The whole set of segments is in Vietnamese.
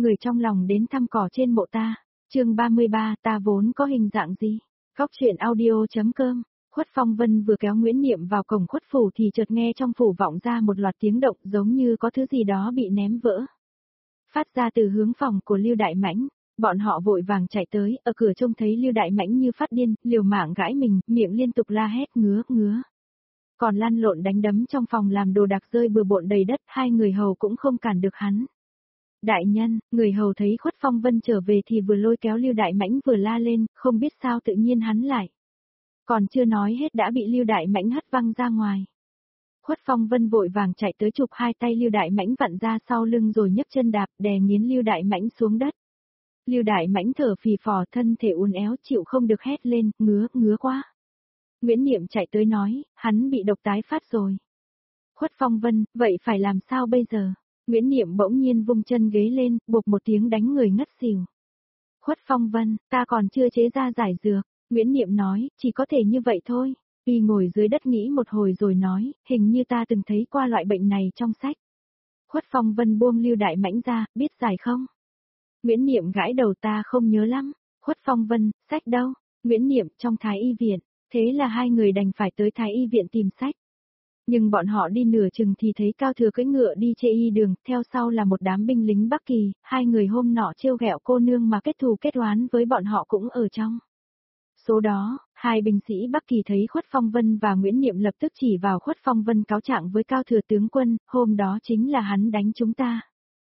người trong lòng đến thăm cỏ trên mộ ta. Chương 33, ta vốn có hình dạng gì? Góc truyện audio.com. Khuất Phong Vân vừa kéo Nguyễn Niệm vào cổng khuất phủ thì chợt nghe trong phủ vọng ra một loạt tiếng động giống như có thứ gì đó bị ném vỡ. Phát ra từ hướng phòng của Lưu Đại Mãnh, bọn họ vội vàng chạy tới, ở cửa trông thấy Lưu Đại Mãnh như phát điên, liều mạng gãi mình, miệng liên tục la hét ngứa ngứa. Còn lăn lộn đánh đấm trong phòng làm đồ đạc rơi bừa bộn đầy đất, hai người hầu cũng không cản được hắn. Đại nhân, người hầu thấy Khuất Phong Vân trở về thì vừa lôi kéo Lưu Đại Mãnh vừa la lên, không biết sao tự nhiên hắn lại. Còn chưa nói hết đã bị Lưu Đại Mãnh hất văng ra ngoài. Khuất Phong Vân vội vàng chạy tới chụp hai tay Lưu Đại Mãnh vặn ra sau lưng rồi nhấc chân đạp đè nghiến Lưu Đại Mãnh xuống đất. Lưu Đại Mãnh thở phì phò thân thể uốn éo chịu không được hét lên, ngứa quá. Nguyễn Niệm chạy tới nói, hắn bị độc tái phát rồi. Khuất Phong Vân, vậy phải làm sao bây giờ? Nguyễn Niệm bỗng nhiên vung chân ghế lên, bộp một tiếng đánh người ngất xỉu. Khuất Phong Vân, ta còn chưa chế ra giải dược. Nguyễn Niệm nói, chỉ có thể như vậy thôi. Y ngồi dưới đất nghĩ một hồi rồi nói, hình như ta từng thấy qua loại bệnh này trong sách. Khuất Phong Vân buông Lưu Đại Mãnh ra, biết giải không? Nguyễn Niệm gãi đầu ta không nhớ lắm. Khuất Phong Vân, sách đâu? Nguyễn Niệm trong Thái Y viện. Thế là hai người đành phải tới Thái Y viện tìm sách. Nhưng bọn họ đi nửa chừng thì thấy Cao Thừa cưỡi ngựa đi chê y đường, theo sau là một đám binh lính Bắc Kỳ, hai người hôm nọ trêu ghẹo cô nương mà kết thù kết oán với bọn họ cũng ở trong. Số đó, hai binh sĩ Bắc Kỳ thấy Khuất Phong Vân và Nguyễn Niệm lập tức chỉ vào Khuất Phong Vân cáo trạng với Cao Thừa tướng quân, hôm đó chính là hắn đánh chúng ta.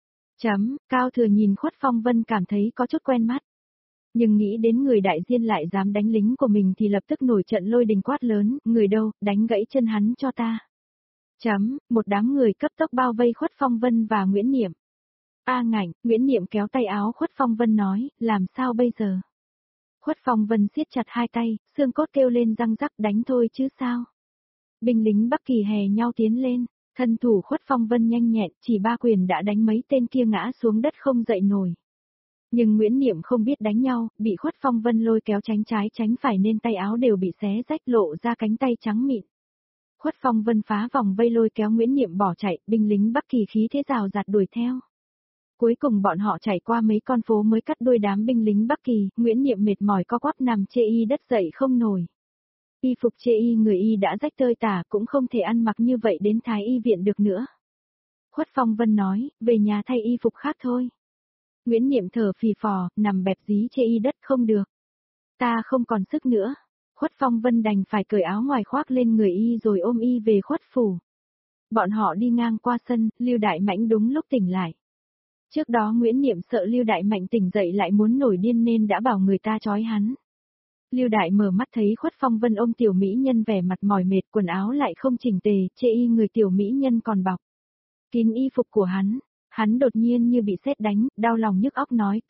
Cao Thừa nhìn Khuất Phong Vân cảm thấy có chút quen mắt. Nhưng nghĩ đến người đại diên lại dám đánh lính của mình thì lập tức nổi trận lôi đình quát lớn, người đâu, đánh gãy chân hắn cho ta. Một đám người cấp tốc bao vây Khuất Phong Vân và Nguyễn Niệm. A ngảnh, Nguyễn Niệm kéo tay áo Khuất Phong Vân nói, làm sao bây giờ? Khuất Phong Vân siết chặt hai tay, xương cốt kêu lên răng rắc đánh thôi chứ sao? Binh lính Bắc Kỳ hè nhau tiến lên, thân thủ Khuất Phong Vân nhanh nhẹn, chỉ ba quyền đã đánh mấy tên kia ngã xuống đất không dậy nổi. Nhưng Nguyễn Niệm không biết đánh nhau, bị Khuất Phong Vân lôi kéo tránh trái tránh phải nên tay áo đều bị xé rách lộ ra cánh tay trắng mịn. Khuất Phong Vân phá vòng vây lôi kéo Nguyễn Niệm bỏ chạy, binh lính Bắc Kỳ khí thế rào rạt đuổi theo. Cuối cùng bọn họ chạy qua mấy con phố mới cắt đuôi đám binh lính Bắc Kỳ, Nguyễn Niệm mệt mỏi co quắp nằm chê y đất dậy không nổi. Y phục chê y người y đã rách tơi tả cũng không thể ăn mặc như vậy đến Thái Y viện được nữa. Khuất Phong Vân nói, về nhà thay y phục khác thôi. Nguyễn Niệm thở phì phò, nằm bẹp dí chê y đất không được. Ta không còn sức nữa. Khuất Phong Vân đành phải cởi áo ngoài khoác lên người y rồi ôm y về khuất phủ. Bọn họ đi ngang qua sân, Lưu Đại Mãnh đúng lúc tỉnh lại. Trước đó Nguyễn Niệm sợ Lưu Đại Mạnh tỉnh dậy lại muốn nổi điên nên đã bảo người ta trói hắn. Lưu Đại mở mắt thấy Khuất Phong Vân ôm tiểu mỹ nhân vẻ mặt mỏi mệt, quần áo lại không chỉnh tề, chê y người tiểu mỹ nhân còn bọc kín y phục của hắn đột nhiên như bị sét đánh, đau lòng nhức óc nói,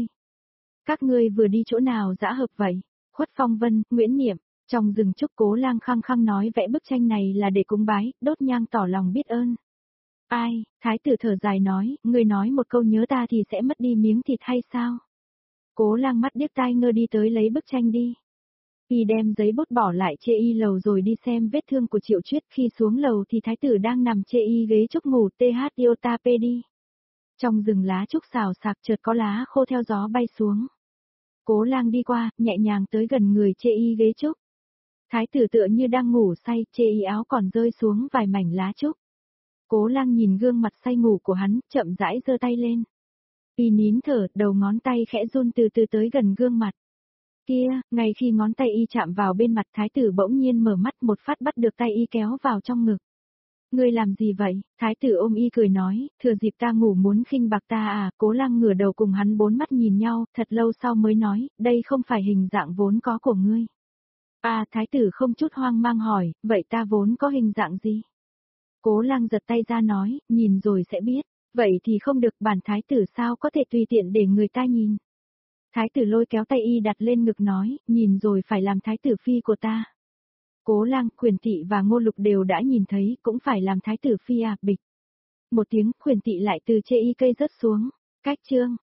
các ngươi vừa đi chỗ nào dã hợp vậy? Khuất Phong Vân, Nguyễn Niệm, trong rừng trúc Cố Lang khăng khăng nói vẽ bức tranh này là để cúng bái, đốt nhang tỏ lòng biết ơn. Ai, thái tử thở dài nói, ngươi nói một câu nhớ ta thì sẽ mất đi miếng thịt hay sao? Cố Lang mắt điếc tai ngơ đi tới lấy bức tranh đi. Y đem giấy bút bỏ lại chê y lầu rồi đi xem vết thương của Triệu Chuyết, khi xuống lầu thì thái tử đang nằm chê y ghế trúc ngủ iota đi. Trong rừng lá trúc xào xạc chợt có lá khô theo gió bay xuống. Cố Lang đi qua, nhẹ nhàng tới gần người chê y ghế trúc. Thái tử tựa như đang ngủ say, chê y áo còn rơi xuống vài mảnh lá trúc. Cố Lang nhìn gương mặt say ngủ của hắn, chậm rãi giơ tay lên. Y nín thở, đầu ngón tay khẽ run từ từ tới gần gương mặt. Kia, ngay khi ngón tay y chạm vào bên mặt thái tử bỗng nhiên mở mắt một phát bắt được tay y kéo vào trong ngực. Ngươi làm gì vậy? Thái tử ôm y cười nói, thừa dịp ta ngủ muốn khinh bạc ta à? Cố Lang ngửa đầu cùng hắn bốn mắt nhìn nhau, thật lâu sau mới nói, đây không phải hình dạng vốn có của ngươi. À, thái tử không chút hoang mang hỏi, vậy ta vốn có hình dạng gì? Cố Lang giật tay ra nói, nhìn rồi sẽ biết. Vậy thì không được, bản thái tử sao có thể tùy tiện để người ta nhìn. Thái tử lôi kéo tay y đặt lên ngực nói, nhìn rồi phải làm thái tử phi của ta. Cố Lang, Khuyển Thị và Ngô Lục đều đã nhìn thấy, cũng phải làm thái tử phi à, bịch. Một tiếng, Khuyển Thị lại từ chê y cây rớt xuống. Cách chương.